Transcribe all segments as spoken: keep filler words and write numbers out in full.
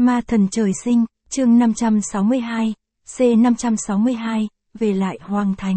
Ma thần trời sinh, chương năm trăm sáu mươi hai, C năm trăm sáu mươi hai, về lại Hoàng Thành.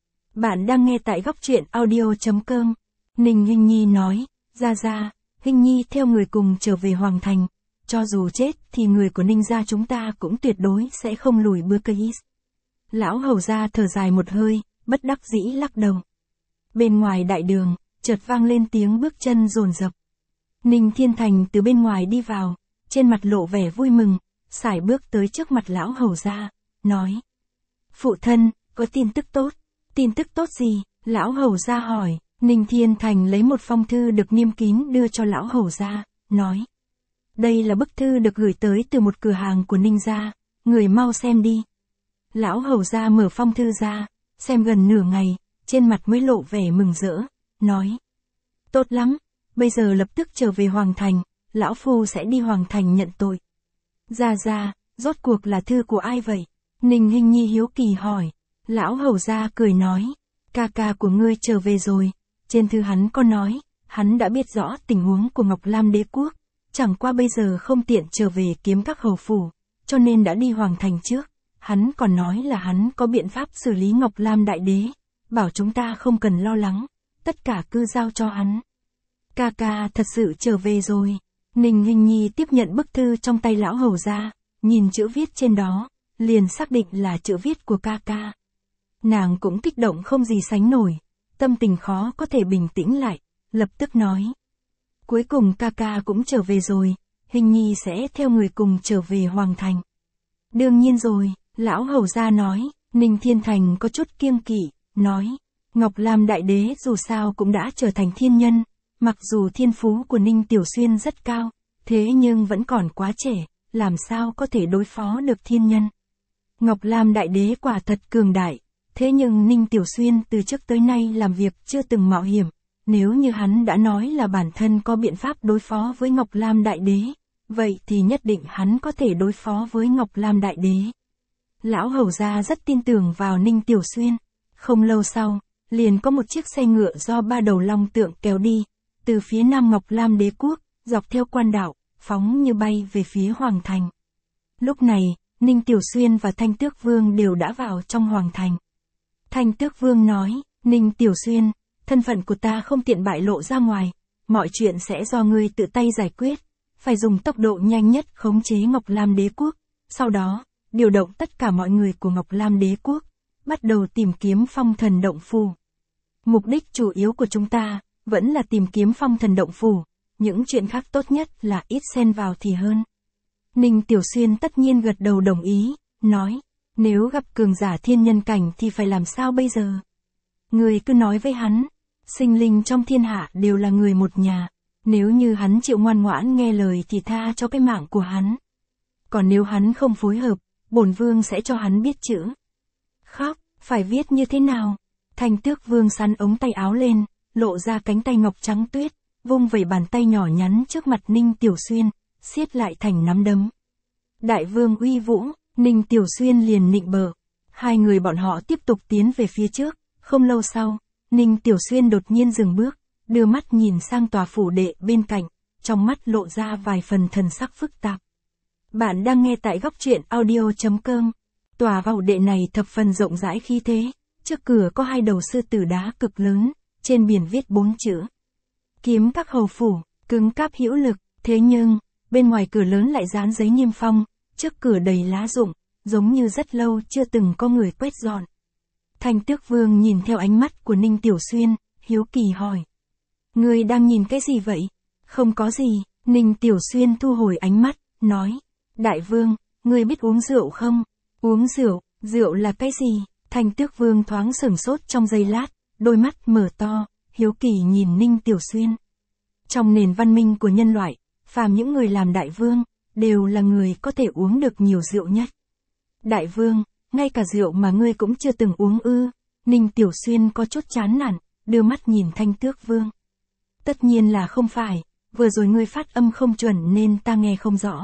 Bạn đang nghe tại góc truyện audio chấm com. Ninh Hinh Nhi nói, ra ra, Hinh Nhi theo người cùng trở về Hoàng Thành. Cho dù chết thì người của Ninh gia chúng ta cũng tuyệt đối sẽ không lùi bước cây. Lão hầu gia thở dài một hơi, bất đắc dĩ lắc đầu. Bên ngoài đại đường, chợt vang lên tiếng bước chân dồn dập. Ninh Thiên Thành từ bên ngoài đi vào, trên mặt lộ vẻ vui mừng, sải bước tới trước mặt lão hầu gia, nói. Phụ thân, có tin tức tốt. Tin tức tốt gì? Lão hầu gia hỏi. Ninh Thiên Thành lấy một phong thư được niêm kín đưa cho lão hầu gia, nói. Đây là bức thư được gửi tới từ một cửa hàng của Ninh gia, người mau xem đi. Lão hầu gia mở phong thư ra, xem gần nửa ngày, trên mặt mới lộ vẻ mừng rỡ, nói. Tốt lắm, bây giờ lập tức trở về Hoàng Thành, lão phu sẽ đi Hoàng Thành nhận tội. Gia gia, rốt cuộc là thư của ai vậy? Ninh Hinh Nhi hiếu kỳ hỏi. Lão hầu gia cười nói, ca ca của ngươi trở về rồi, trên thư hắn có nói, hắn đã biết rõ tình huống của Ngọc Lam đế quốc, chẳng qua bây giờ không tiện trở về kiếm các hầu phủ, cho nên đã đi Hoàng Thành trước. Hắn còn nói là hắn có biện pháp xử lý Ngọc Lam đại đế, bảo chúng ta không cần lo lắng, tất cả cứ giao cho hắn. Ca ca thật sự trở về rồi. Ninh Hinh Nhi tiếp nhận bức thư trong tay lão hầu gia, nhìn chữ viết trên đó, liền xác định là chữ viết của ca ca. Nàng cũng kích động không gì sánh nổi, tâm tình khó có thể bình tĩnh lại, lập tức nói. Cuối cùng ca ca cũng trở về rồi, Hinh Nhi sẽ theo người cùng trở về Hoàng Thành. Đương nhiên rồi, lão hầu gia nói. Ninh Thiên Thành có chút kiêng kỵ, nói. Ngọc Lam đại đế dù sao cũng đã trở thành thiên nhân, mặc dù thiên phú của Ninh Tiểu Xuyên rất cao, thế nhưng vẫn còn quá trẻ, làm sao có thể đối phó được thiên nhân. Ngọc Lam đại đế quả thật cường đại, thế nhưng Ninh Tiểu Xuyên từ trước tới nay làm việc chưa từng mạo hiểm, nếu như hắn đã nói là bản thân có biện pháp đối phó với Ngọc Lam đại đế, vậy thì nhất định hắn có thể đối phó với Ngọc Lam đại đế. Lão hầu gia rất tin tưởng vào Ninh Tiểu Xuyên. Không lâu sau, liền có một chiếc xe ngựa do ba đầu long tượng kéo đi, từ phía nam Ngọc Lam đế quốc, dọc theo quan đạo, phóng như bay về phía Hoàng Thành. Lúc này, Ninh Tiểu Xuyên và Thanh Tước Vương đều đã vào trong Hoàng Thành. Thanh Tước Vương nói, Ninh Tiểu Xuyên, thân phận của ta không tiện bại lộ ra ngoài, mọi chuyện sẽ do ngươi tự tay giải quyết, phải dùng tốc độ nhanh nhất khống chế Ngọc Lam đế quốc, sau đó, điều động tất cả mọi người của Ngọc Lam đế quốc, bắt đầu tìm kiếm phong thần động phù. Mục đích chủ yếu của chúng ta, vẫn là tìm kiếm phong thần động phù, những chuyện khác tốt nhất là ít xen vào thì hơn. Ninh Tiểu Xuyên tất nhiên gật đầu đồng ý, nói, nếu gặp cường giả thiên nhân cảnh thì phải làm sao bây giờ? Người cứ nói với hắn, sinh linh trong thiên hạ đều là người một nhà, nếu như hắn chịu ngoan ngoãn nghe lời thì tha cho cái mạng của hắn. Còn nếu hắn không phối hợp, bổn vương sẽ cho hắn biết chữ. Khóc, phải viết như thế nào? Thanh Tước Vương sắn ống tay áo lên, lộ ra cánh tay ngọc trắng tuyết, vung vẩy bàn tay nhỏ nhắn trước mặt Ninh Tiểu Xuyên, siết lại thành nắm đấm. Đại vương uy vũ, Ninh Tiểu Xuyên liền nịnh bợ. Hai người bọn họ tiếp tục tiến về phía trước, không lâu sau, Ninh Tiểu Xuyên đột nhiên dừng bước, đưa mắt nhìn sang tòa phủ đệ bên cạnh, trong mắt lộ ra vài phần thần sắc phức tạp. Bạn đang nghe tại góc truyện audio chấm com. Tòa phủ đệ này thập phần rộng rãi khí thế, trước cửa có hai đầu sư tử đá cực lớn, trên biển viết bốn chữ. Kiếm các hầu phủ, cứng cáp hữu lực, thế nhưng, bên ngoài cửa lớn lại dán giấy niêm phong, trước cửa đầy lá rụng, giống như rất lâu chưa từng có người quét dọn. Thanh Tước Vương nhìn theo ánh mắt của Ninh Tiểu Xuyên, hiếu kỳ hỏi. Ngươi đang nhìn cái gì vậy? Không có gì, Ninh Tiểu Xuyên thu hồi ánh mắt, nói. Đại vương, ngươi biết uống rượu không? Uống rượu, rượu là cái gì? Thanh Tước Vương thoáng sửng sốt trong giây lát, đôi mắt mở to, hiếu kỳ nhìn Ninh Tiểu Xuyên. Trong nền văn minh của nhân loại, phàm những người làm đại vương, đều là người có thể uống được nhiều rượu nhất. Đại vương, ngay cả rượu mà ngươi cũng chưa từng uống ư? Ninh Tiểu Xuyên có chút chán nản, đưa mắt nhìn Thanh Tước Vương. Tất nhiên là không phải, vừa rồi ngươi phát âm không chuẩn nên ta nghe không rõ.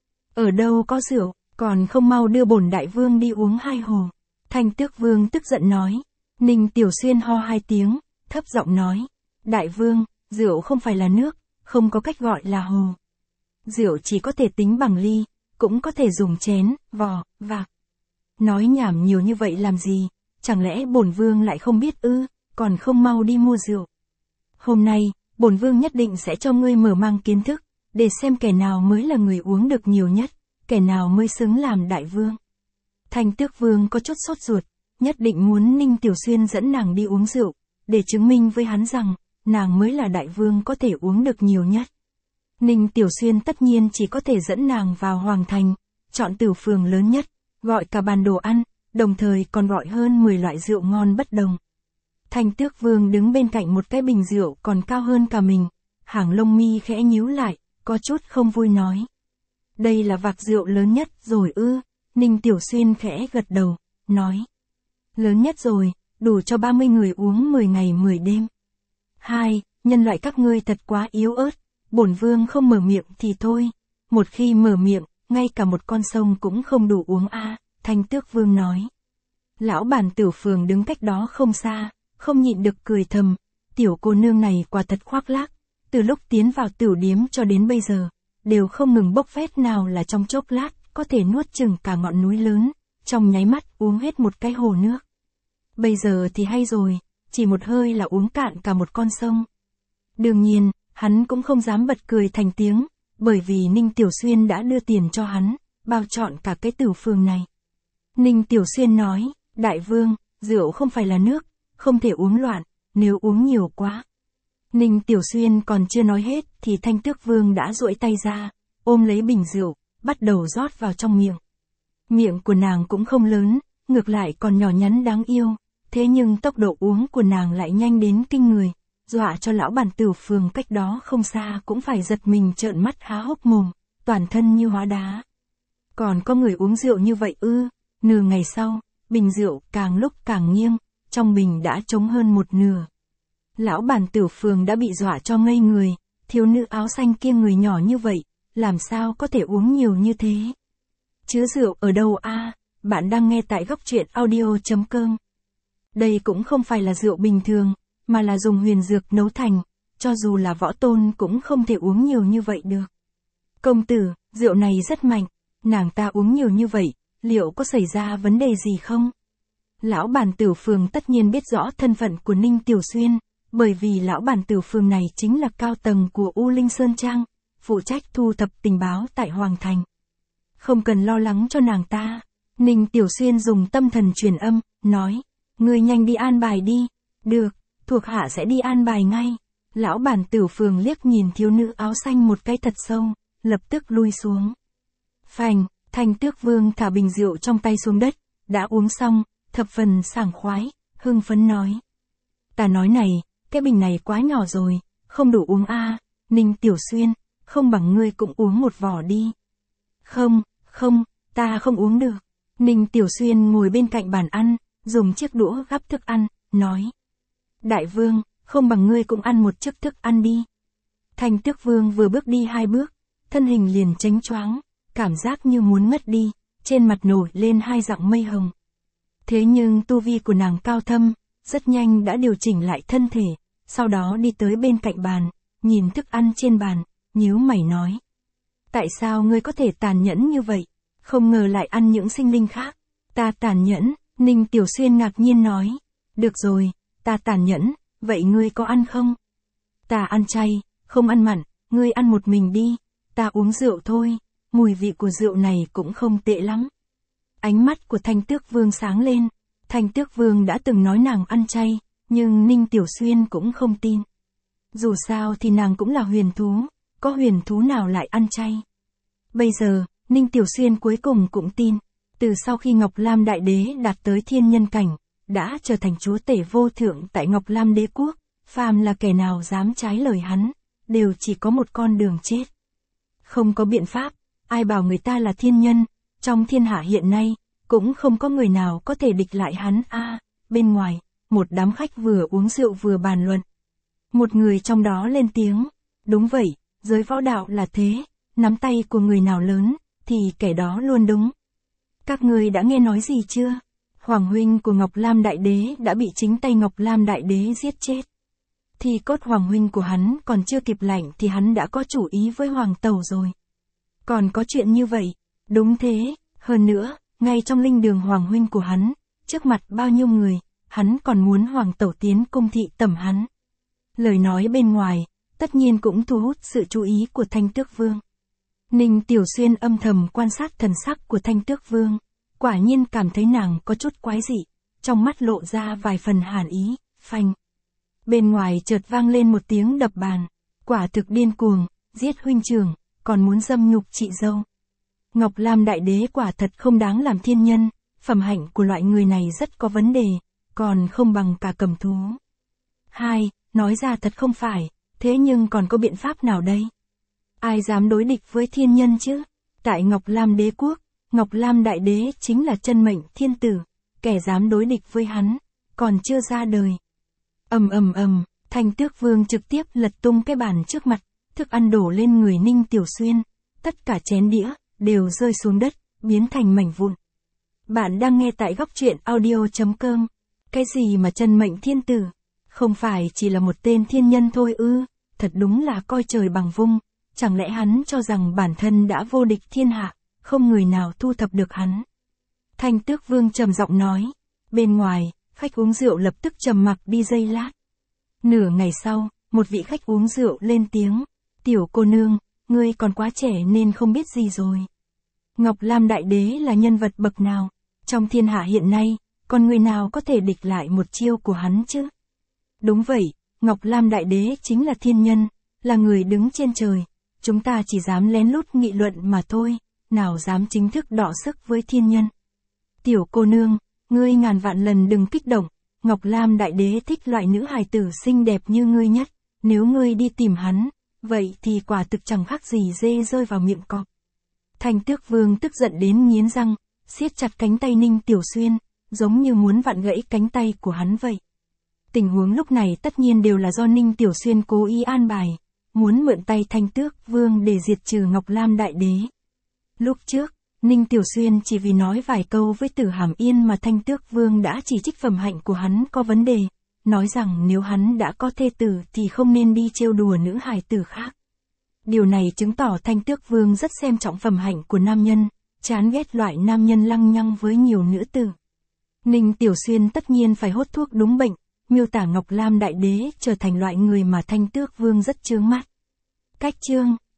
Ở đâu có rượu, còn không mau đưa bổn đại vương đi uống hai hồ. Thanh Tước Vương tức giận nói. Ninh Tiểu Xuyên ho hai tiếng, thấp giọng nói. Đại vương, rượu không phải là nước, không có cách gọi là hồ. Rượu chỉ có thể tính bằng ly, cũng có thể dùng chén, vò, vạc. Nói nhảm nhiều như vậy làm gì, chẳng lẽ bổn vương lại không biết ư, còn không mau đi mua rượu. Hôm nay, bổn vương nhất định sẽ cho ngươi mở mang kiến thức, để xem kẻ nào mới là người uống được nhiều nhất, kẻ nào mới xứng làm đại vương. Thanh Tước Vương có chút sốt ruột, nhất định muốn Ninh Tiểu Xuyên dẫn nàng đi uống rượu, để chứng minh với hắn rằng, nàng mới là đại vương có thể uống được nhiều nhất. Ninh Tiểu Xuyên tất nhiên chỉ có thể dẫn nàng vào Hoàng Thành, chọn tửu phường lớn nhất, gọi cả bàn đồ ăn, đồng thời còn gọi hơn mười loại rượu ngon bất đồng. Thanh Tước Vương đứng bên cạnh một cái bình rượu còn cao hơn cả mình, hàng lông mi khẽ nhíu lại, có chút không vui nói. Đây là vạc rượu lớn nhất rồi ư, Ninh Tiểu Xuyên khẽ gật đầu, nói. Lớn nhất rồi, đủ cho ba mươi người uống mười ngày mười đêm. Hai, nhân loại các ngươi thật quá yếu ớt, bổn vương không mở miệng thì thôi, một khi mở miệng, ngay cả một con sông cũng không đủ uống a, Thanh Tước Vương nói. Lão bản tửu phường đứng cách đó không xa, không nhịn được cười thầm, tiểu cô nương này quả thật khoác lác, từ lúc tiến vào tửu điếm cho đến bây giờ, đều không ngừng bốc phét nào là trong chốc lát, có thể nuốt chừng cả ngọn núi lớn, trong nháy mắt uống hết một cái hồ nước. Bây giờ thì hay rồi, chỉ một hơi là uống cạn cả một con sông. Đương nhiên, hắn cũng không dám bật cười thành tiếng, bởi vì Ninh Tiểu Xuyên đã đưa tiền cho hắn, bao trọn cả cái tửu phường này. Ninh Tiểu Xuyên nói, đại vương, rượu không phải là nước, không thể uống loạn, nếu uống nhiều quá. Ninh Tiểu Xuyên còn chưa nói hết thì Thanh Tước Vương đã duỗi tay ra, ôm lấy bình rượu, bắt đầu rót vào trong miệng. Miệng của nàng cũng không lớn, ngược lại còn nhỏ nhắn đáng yêu, thế nhưng tốc độ uống của nàng lại nhanh đến kinh người, dọa cho lão bản tửu phường cách đó không xa cũng phải giật mình trợn mắt há hốc mồm, toàn thân như hóa đá. Còn có người uống rượu như vậy ư? Nửa ngày sau, bình rượu càng lúc càng nghiêng, trong bình đã trống hơn một nửa. Lão bản tửu phường đã bị dọa cho ngây người, thiếu nữ áo xanh kia người nhỏ như vậy, làm sao có thể uống nhiều như thế? Chứa rượu ở đâu a? Bạn đang nghe tại góc truyện audio chấm com. Đây cũng không phải là rượu bình thường, mà là dùng huyền dược nấu thành, cho dù là võ tôn cũng không thể uống nhiều như vậy được. Công tử, rượu này rất mạnh, nàng ta uống nhiều như vậy, liệu có xảy ra vấn đề gì không? Lão bản tửu phường tất nhiên biết rõ thân phận của Ninh Tiểu Xuyên, bởi vì lão bản tửu phường này chính là cao tầng của U Linh Sơn Trang, phụ trách thu thập tình báo tại Hoàng Thành. Không cần lo lắng cho nàng ta, Ninh Tiểu Xuyên dùng tâm thần truyền âm, nói, ngươi nhanh đi an bài đi, được, thuộc hạ sẽ đi an bài ngay. Lão bản tửu phường liếc nhìn thiếu nữ áo xanh một cái thật sâu, lập tức lui xuống. Phành, Thanh Tước Vương thả bình rượu trong tay xuống đất, đã uống xong, thập phần sảng khoái, hưng phấn nói. Ta nói này, cái bình này quá nhỏ rồi, không đủ uống a. Ninh Tiểu Xuyên, không bằng ngươi cũng uống một vỏ đi. Không, không, ta không uống được. Ninh Tiểu Xuyên ngồi bên cạnh bàn ăn, dùng chiếc đũa gắp thức ăn, nói. Đại vương, không bằng ngươi cũng ăn một chiếc thức ăn đi. Thanh Tước Vương vừa bước đi hai bước, thân hình liền chánh choáng, cảm giác như muốn ngất đi, trên mặt nổi lên hai dặng mây hồng. Thế nhưng tu vi của nàng cao thâm, rất nhanh đã điều chỉnh lại thân thể, sau đó đi tới bên cạnh bàn, nhìn thức ăn trên bàn, nhíu mày nói. Tại sao ngươi có thể tàn nhẫn như vậy, không ngờ lại ăn những sinh linh khác? Ta tàn nhẫn, Ninh Tiểu Xuyên ngạc nhiên nói. Được rồi, ta tàn nhẫn, vậy ngươi có ăn không? Ta ăn chay, không ăn mặn, ngươi ăn một mình đi, ta uống rượu thôi, mùi vị của rượu này cũng không tệ lắm. Ánh mắt của Thanh Tước Vương sáng lên, Thanh Tước Vương đã từng nói nàng ăn chay, nhưng Ninh Tiểu Xuyên cũng không tin. Dù sao thì nàng cũng là huyền thú, có huyền thú nào lại ăn chay. Bây giờ, Ninh Tiểu Xuyên cuối cùng cũng tin, từ sau khi Ngọc Lam Đại Đế đạt tới thiên nhân cảnh, đã trở thành chúa tể vô thượng tại Ngọc Lam Đế Quốc, phàm là kẻ nào dám trái lời hắn, đều chỉ có một con đường chết. Không có biện pháp, ai bảo người ta là thiên nhân, trong thiên hạ hiện nay, cũng không có người nào có thể địch lại hắn a. À, bên ngoài, một đám khách vừa uống rượu vừa bàn luận. Một người trong đó lên tiếng, đúng vậy, giới võ đạo là thế, nắm tay của người nào lớn, thì kẻ đó luôn đúng. Các người đã nghe nói gì chưa? Hoàng huynh của Ngọc Lam Đại Đế đã bị chính tay Ngọc Lam Đại Đế giết chết. Thì cốt hoàng huynh của hắn còn chưa kịp lạnh thì hắn đã có chủ ý với Hoàng Tẩu rồi. Còn có chuyện như vậy, Đúng thế, hơn nữa, ngay trong linh đường hoàng huynh của hắn, trước mặt bao nhiêu người, hắn còn muốn hoàng tẩu tiến cung thị tẩm hắn. Lời nói bên ngoài, tất nhiên cũng thu hút sự chú ý của Thanh Tước Vương. Ninh Tiểu Xuyên âm thầm quan sát thần sắc của Thanh Tước Vương, quả nhiên cảm thấy nàng có chút quái dị, trong mắt lộ ra vài phần hàn ý, phanh. Bên ngoài chợt vang lên một tiếng đập bàn, quả thực điên cuồng, giết huynh trưởng, còn muốn dâm nhục chị dâu. Ngọc Lam Đại Đế quả thật không đáng làm thiên nhân, phẩm hạnh của loại người này rất có vấn đề, còn không bằng cả cầm thú. Hai, nói ra thật không phải, thế nhưng còn có biện pháp nào đây? Ai dám đối địch với thiên nhân chứ? Tại Ngọc Lam Đế Quốc, Ngọc Lam Đại Đế chính là chân mệnh thiên tử, kẻ dám đối địch với hắn, còn chưa ra đời. Ầm ầm ầm, Thanh Tước Vương trực tiếp lật tung cái bàn trước mặt, thức ăn đổ lên người Ninh Tiểu Xuyên, tất cả chén đĩa đều rơi xuống đất, biến thành mảnh vụn. Bạn đang nghe tại góc truyện audio chấm com. Cái gì mà chân mệnh thiên tử? Không phải chỉ là một tên thiên nhân thôi ư? Thật đúng là coi trời bằng vung, chẳng lẽ hắn cho rằng bản thân đã vô địch thiên hạ, không người nào thu thập được hắn. Thanh Tước Vương trầm giọng nói. Bên ngoài, khách uống rượu lập tức trầm mặc đi giây lát. Nửa ngày sau, một vị khách uống rượu lên tiếng. Tiểu cô nương, ngươi còn quá trẻ nên không biết gì rồi. Ngọc Lam Đại Đế là nhân vật bậc nào? Trong thiên hạ hiện nay, còn người nào có thể địch lại một chiêu của hắn chứ? Đúng vậy, Ngọc Lam Đại Đế chính là thiên nhân, là người đứng trên trời. Chúng ta chỉ dám lén lút nghị luận mà thôi, nào dám chính thức đọ sức với thiên nhân. Tiểu cô nương, ngươi ngàn vạn lần đừng kích động, Ngọc Lam Đại Đế thích loại nữ hài tử xinh đẹp như ngươi nhất, nếu ngươi đi tìm hắn, vậy thì quả thực chẳng khác gì dê rơi vào miệng cọp. Thanh Tước Vương tức giận đến nghiến răng, siết chặt cánh tay Ninh Tiểu Xuyên, giống như muốn vặn gãy cánh tay của hắn vậy. Tình huống lúc này tất nhiên đều là do Ninh Tiểu Xuyên cố ý an bài, muốn mượn tay Thanh Tước Vương để diệt trừ Ngọc Lam Đại Đế. Lúc trước, Ninh Tiểu Xuyên chỉ vì nói vài câu với Tử Hàm Yên mà Thanh Tước Vương đã chỉ trích phẩm hạnh của hắn có vấn đề, nói rằng nếu hắn đã có thê tử thì không nên đi trêu đùa nữ hài tử khác. Điều này chứng tỏ Thanh Tước Vương rất xem trọng phẩm hạnh của nam nhân, chán ghét loại nam nhân lăng nhăng với nhiều nữ tử. Ninh Tiểu Xuyên tất nhiên phải hốt thuốc đúng bệnh, miêu tả Ngọc Lam Đại Đế trở thành loại người mà Thanh Tước Vương rất chướng mắt. Cách chương